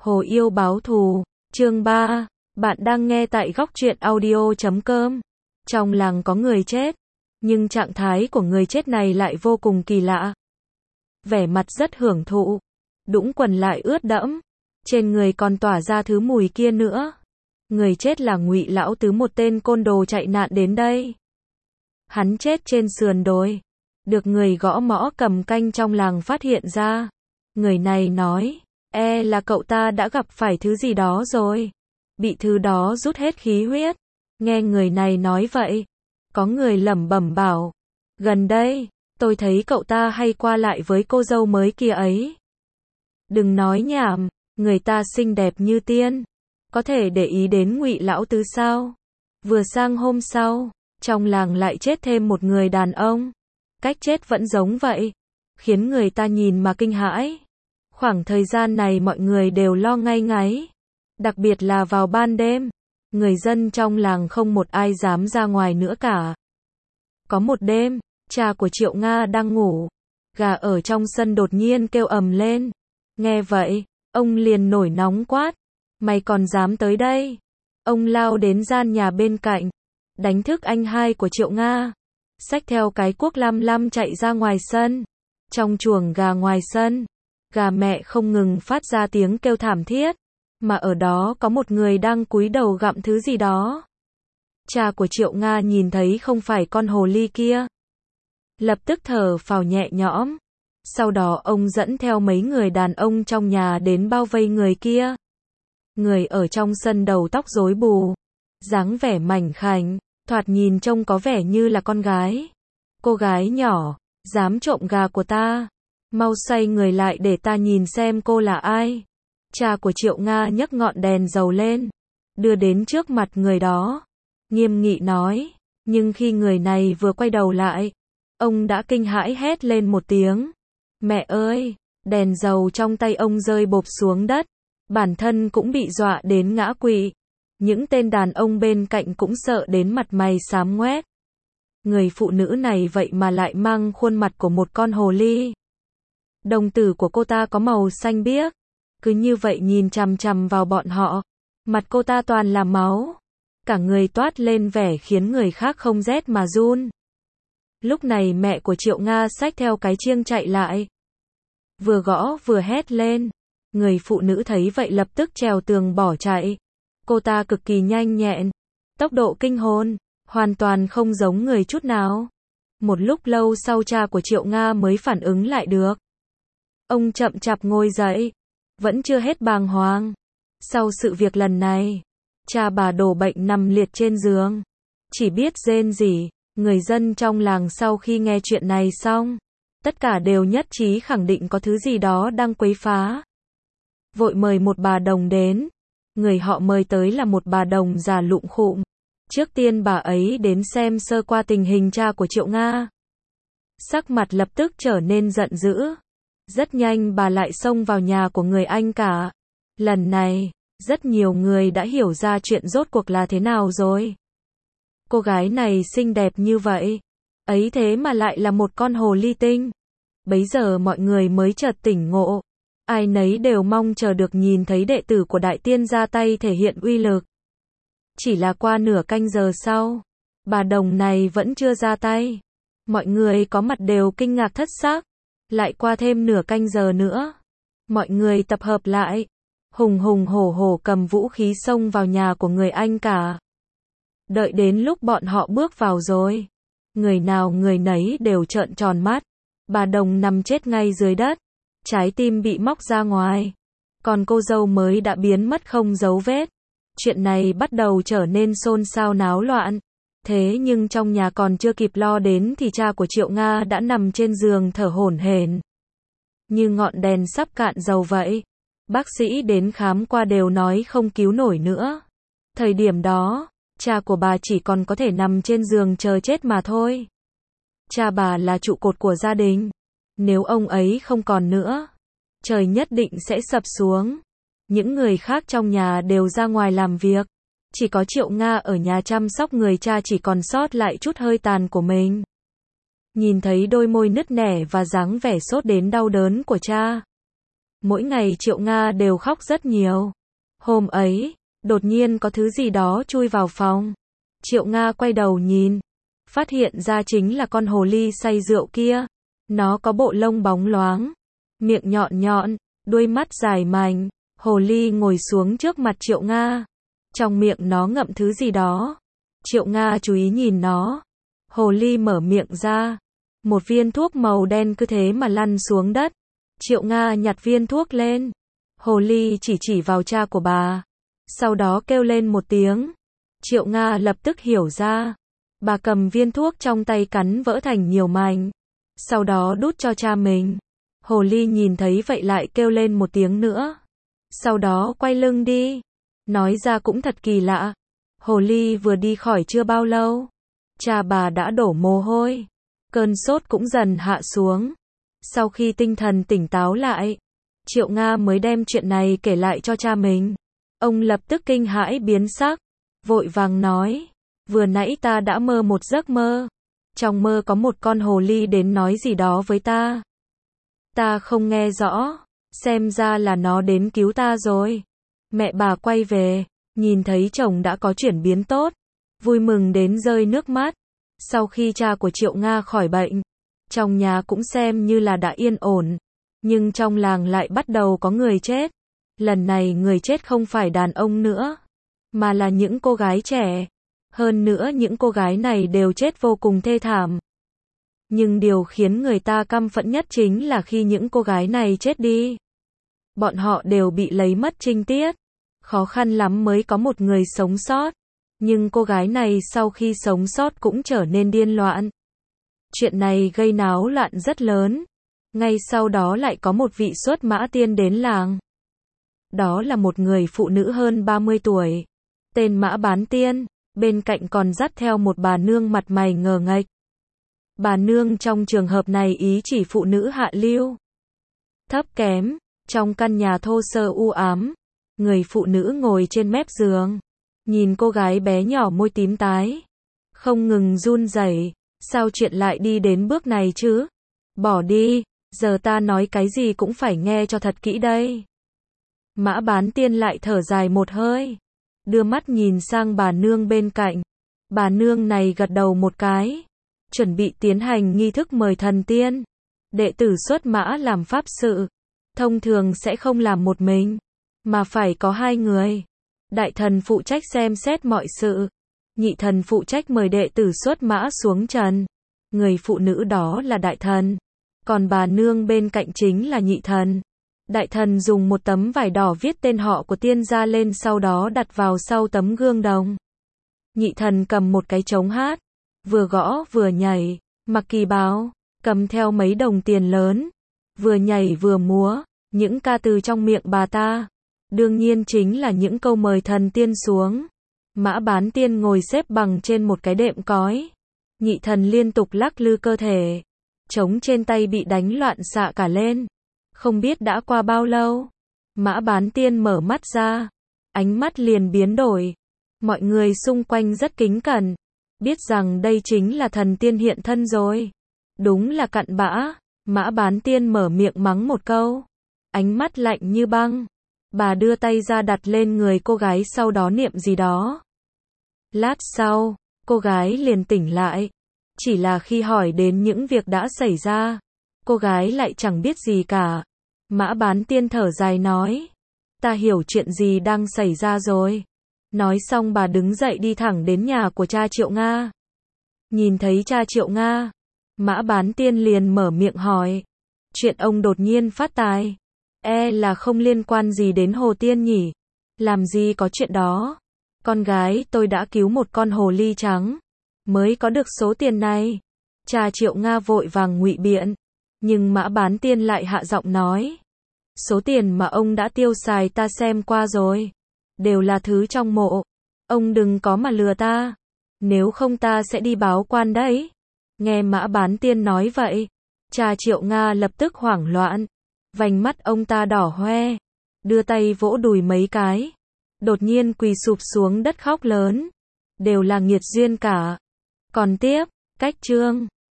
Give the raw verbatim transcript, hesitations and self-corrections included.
Hồ Yêu báo thù, chương ba, bạn đang nghe tại góc truyện audio chấm com. Trong làng có người chết, nhưng trạng thái của người chết này lại vô cùng kỳ lạ. Vẻ mặt rất hưởng thụ, đũng quần lại ướt đẫm, trên người còn tỏa ra thứ mùi kia nữa. Người chết là Ngụy Lão Tứ, một tên côn đồ chạy nạn đến đây. Hắn chết trên sườn đồi, được người gõ mõ cầm canh trong làng phát hiện ra. Người này nói, e là cậu ta đã gặp phải thứ gì đó rồi, bị thứ đó rút hết khí huyết. Nghe người này nói vậy, có người lẩm bẩm bảo, gần đây, tôi thấy cậu ta hay qua lại với cô dâu mới kia ấy. Đừng nói nhảm, người ta xinh đẹp như tiên, có thể để ý đến Ngụy Lão Tứ sao? Vừa sang hôm sau, trong làng lại chết thêm một người đàn ông. Cách chết vẫn giống vậy, khiến người ta nhìn mà kinh hãi. Khoảng thời gian này mọi người đều lo ngay ngáy, đặc biệt là vào ban đêm, người dân trong làng không một ai dám ra ngoài nữa cả. Có một đêm, cha của Triệu Nga đang ngủ, gà ở trong sân đột nhiên kêu ầm lên. Nghe vậy, ông liền nổi nóng quát, mày còn dám tới đây? Ông lao đến gian nhà bên cạnh, đánh thức anh hai của Triệu Nga, xách theo cái cuốc lam lam chạy ra ngoài sân. Trong chuồng gà ngoài sân, gà mẹ không ngừng phát ra tiếng kêu thảm thiết, mà ở đó có một người đang cúi đầu gặm thứ gì đó. Cha của Triệu Nga nhìn thấy không phải con hồ ly kia, lập tức thở phào nhẹ nhõm. Sau đó ông dẫn theo mấy người đàn ông trong nhà đến bao vây người kia. Người ở trong sân đầu tóc rối bù, dáng vẻ mảnh khảnh, thoạt nhìn trông có vẻ như là con gái. Cô gái nhỏ, dám trộm gà của ta, mau xoay người lại để ta nhìn xem cô là ai. Cha của Triệu Nga nhấc ngọn đèn dầu lên, đưa đến trước mặt người đó, nghiêm nghị nói. Nhưng khi người này vừa quay đầu lại, ông đã kinh hãi hét lên một tiếng. Mẹ ơi! Đèn dầu trong tay ông rơi bộp xuống đất, bản thân cũng bị dọa đến ngã quỵ. Những tên đàn ông bên cạnh cũng sợ đến mặt mày xám ngoét. Người phụ nữ này vậy mà lại mang khuôn mặt của một con hồ ly. Đồng tử của cô ta có màu xanh biếc, cứ như vậy nhìn chằm chằm vào bọn họ. Mặt cô ta toàn là máu, cả người toát lên vẻ khiến người khác không rét mà run. Lúc này mẹ của Triệu Nga xách theo cái chiêng chạy lại, vừa gõ vừa hét lên. Người phụ nữ thấy vậy lập tức trèo tường bỏ chạy. Cô ta cực kỳ nhanh nhẹn, tốc độ kinh hồn, hoàn toàn không giống người chút nào. Một lúc lâu sau cha của Triệu Nga mới phản ứng lại được. Ông chậm chạp ngồi dậy, vẫn chưa hết bàng hoàng. Sau sự việc lần này, cha bà đổ bệnh nằm liệt trên giường, chỉ biết rên rỉ. Người dân trong làng sau khi nghe chuyện này xong, tất cả đều nhất trí khẳng định có thứ gì đó đang quấy phá. Vội mời một bà đồng đến. Người họ mời tới là một bà đồng già lụm khụm. Trước tiên bà ấy đến xem sơ qua tình hình cha của Triệu Nga. Sắc mặt lập tức trở nên giận dữ. Rất nhanh bà lại xông vào nhà của người anh cả. Lần này, rất nhiều người đã hiểu ra chuyện rốt cuộc là thế nào rồi. Cô gái này xinh đẹp như vậy, ấy thế mà lại là một con hồ ly tinh. Bấy giờ mọi người mới chợt tỉnh ngộ. Ai nấy đều mong chờ được nhìn thấy đệ tử của đại tiên ra tay thể hiện uy lực. Chỉ là qua nửa canh giờ sau, bà đồng này vẫn chưa ra tay. Mọi người có mặt đều kinh ngạc thất xác. Lại qua thêm nửa canh giờ nữa, mọi người tập hợp lại, hùng hùng hổ hổ cầm vũ khí xông vào nhà của người anh cả. Đợi đến lúc bọn họ bước vào rồi, người nào người nấy đều trợn tròn mắt. Bà đồng nằm chết ngay dưới đất, trái tim bị móc ra ngoài, còn cô dâu mới đã biến mất không dấu vết. Chuyện này bắt đầu trở nên xôn xao náo loạn. Thế nhưng trong nhà còn chưa kịp lo đến thì cha của Triệu Nga đã nằm trên giường thở hổn hển, như ngọn đèn sắp cạn dầu vậy. Bác sĩ đến khám qua đều nói không cứu nổi nữa. Thời điểm đó, cha của bà chỉ còn có thể nằm trên giường chờ chết mà thôi. Cha bà là trụ cột của gia đình. Nếu ông ấy không còn nữa, trời nhất định sẽ sập xuống. Những người khác trong nhà đều ra ngoài làm việc. Chỉ có Triệu Nga ở nhà chăm sóc người cha chỉ còn sót lại chút hơi tàn của mình. Nhìn thấy đôi môi nứt nẻ và dáng vẻ sốt đến đau đớn của cha, Mỗi ngày Triệu Nga đều khóc rất nhiều. Hôm ấy, đột nhiên có thứ gì đó chui vào phòng. Triệu Nga quay đầu nhìn, phát hiện ra chính là con hồ ly say rượu kia. Nó có bộ lông bóng loáng, miệng nhọn nhọn, đuôi mắt dài mảnh. Hồ ly ngồi xuống trước mặt Triệu Nga. Trong miệng nó ngậm thứ gì đó. Triệu Nga chú ý nhìn nó. Hồ ly mở miệng ra. Một viên thuốc màu đen cứ thế mà lăn xuống đất. Triệu Nga nhặt viên thuốc lên. Hồ ly chỉ chỉ vào cha của bà. Sau đó kêu lên một tiếng. Triệu Nga lập tức hiểu ra. Bà cầm viên thuốc trong tay cắn vỡ thành nhiều mảnh. Sau đó đút cho cha mình. Hồ ly nhìn thấy vậy lại kêu lên một tiếng nữa. Sau đó quay lưng đi. Nói ra cũng thật kỳ lạ. Hồ ly vừa đi khỏi chưa bao lâu. Cha bà đã đổ mồ hôi. Cơn sốt cũng dần hạ xuống. Sau khi tinh thần tỉnh táo lại, Triệu Nga mới đem chuyện này kể lại cho cha mình. Ông lập tức kinh hãi biến sắc. Vội vàng nói. Vừa nãy ta đã mơ một giấc mơ. Trong mơ có một con hồ ly đến nói gì đó với ta. Ta không nghe rõ. Xem ra là nó đến cứu ta rồi. Mẹ bà quay về, nhìn thấy chồng đã có chuyển biến tốt. Vui mừng đến rơi nước mắt. Sau khi cha của Triệu Nga khỏi bệnh, trong nhà cũng xem như là đã yên ổn. Nhưng trong làng lại bắt đầu có người chết. Lần này người chết không phải đàn ông nữa, mà là những cô gái trẻ. Hơn nữa những cô gái này đều chết vô cùng thê thảm. Nhưng điều khiến người ta căm phẫn nhất chính là khi những cô gái này chết đi. Bọn họ đều bị lấy mất trinh tiết. Khó khăn lắm mới có một người sống sót. Nhưng cô gái này sau khi sống sót cũng trở nên điên loạn. Chuyện này gây náo loạn rất lớn. Ngay sau đó lại có một vị xuất mã tiên đến làng. Đó là một người phụ nữ hơn ba mươi tuổi. Tên Mã Bán Tiên. Bên cạnh còn dắt theo một bà nương mặt mày ngờ nghệch. Bà nương trong trường hợp này ý chỉ phụ nữ hạ lưu, thấp kém. Trong căn nhà thô sơ u ám, người phụ nữ ngồi trên mép giường, nhìn cô gái bé nhỏ môi tím tái, không ngừng run rẩy. Sao chuyện lại đi đến bước này chứ? Bỏ đi, giờ ta nói cái gì cũng phải nghe cho thật kỹ đây. Mã Bán Tiên lại thở dài một hơi, đưa mắt nhìn sang bà nương bên cạnh. Bà nương này gật đầu một cái, chuẩn bị tiến hành nghi thức mời thần tiên. Đệ tử xuất mã làm pháp sự, thông thường sẽ không làm một mình, mà phải có hai người. Đại thần phụ trách xem xét mọi sự, nhị thần phụ trách mời đệ tử xuất mã xuống trần. Người phụ nữ đó là đại thần, còn bà nương bên cạnh chính là nhị thần. Đại thần dùng một tấm vải đỏ viết tên họ của tiên gia lên, sau đó đặt vào sau tấm gương đồng. Nhị thần cầm một cái trống hát, vừa gõ vừa nhảy, mặc kỳ bào, cầm theo mấy đồng tiền lớn, vừa nhảy vừa múa, những ca từ trong miệng bà ta. Đương nhiên chính là những câu mời thần tiên xuống. Mã Bán Tiên ngồi xếp bằng trên một cái đệm cói. Nhị thần liên tục lắc lư cơ thể. Trống trên tay bị đánh loạn xạ cả lên. Không biết đã qua bao lâu. Mã Bán Tiên mở mắt ra. Ánh mắt liền biến đổi. Mọi người xung quanh rất kính cẩn. Biết rằng đây chính là thần tiên hiện thân rồi. Đúng là cặn bã. Mã Bán Tiên mở miệng mắng một câu. Ánh mắt lạnh như băng. Bà đưa tay ra đặt lên người cô gái, sau đó niệm gì đó. Lát sau, cô gái liền tỉnh lại. Chỉ là khi hỏi đến những việc đã xảy ra, cô gái lại chẳng biết gì cả. Mã Bán Tiên thở dài nói. Ta hiểu chuyện gì đang xảy ra rồi. Nói xong bà đứng dậy đi thẳng đến nhà của cha Triệu Nga. Nhìn thấy cha Triệu Nga, Mã Bán Tiên liền mở miệng hỏi. Chuyện ông đột nhiên phát tài, e là không liên quan gì đến Hồ Tiên nhỉ? Làm gì có chuyện đó. Con gái tôi đã cứu một con hồ ly trắng, mới có được số tiền này. Cha Triệu Nga vội vàng ngụy biện. Nhưng Mã Bán Tiên lại hạ giọng nói. Số tiền mà ông đã tiêu xài ta xem qua rồi. Đều là thứ trong mộ. Ông đừng có mà lừa ta. Nếu không ta sẽ đi báo quan đấy. Nghe Mã Bán Tiên nói vậy, cha Triệu Nga lập tức hoảng loạn. Vành mắt ông ta đỏ hoe, đưa tay vỗ đùi mấy cái. Đột nhiên quỳ sụp xuống đất khóc lớn. Đều là nghiệt duyên cả. Còn tiếp, cách chương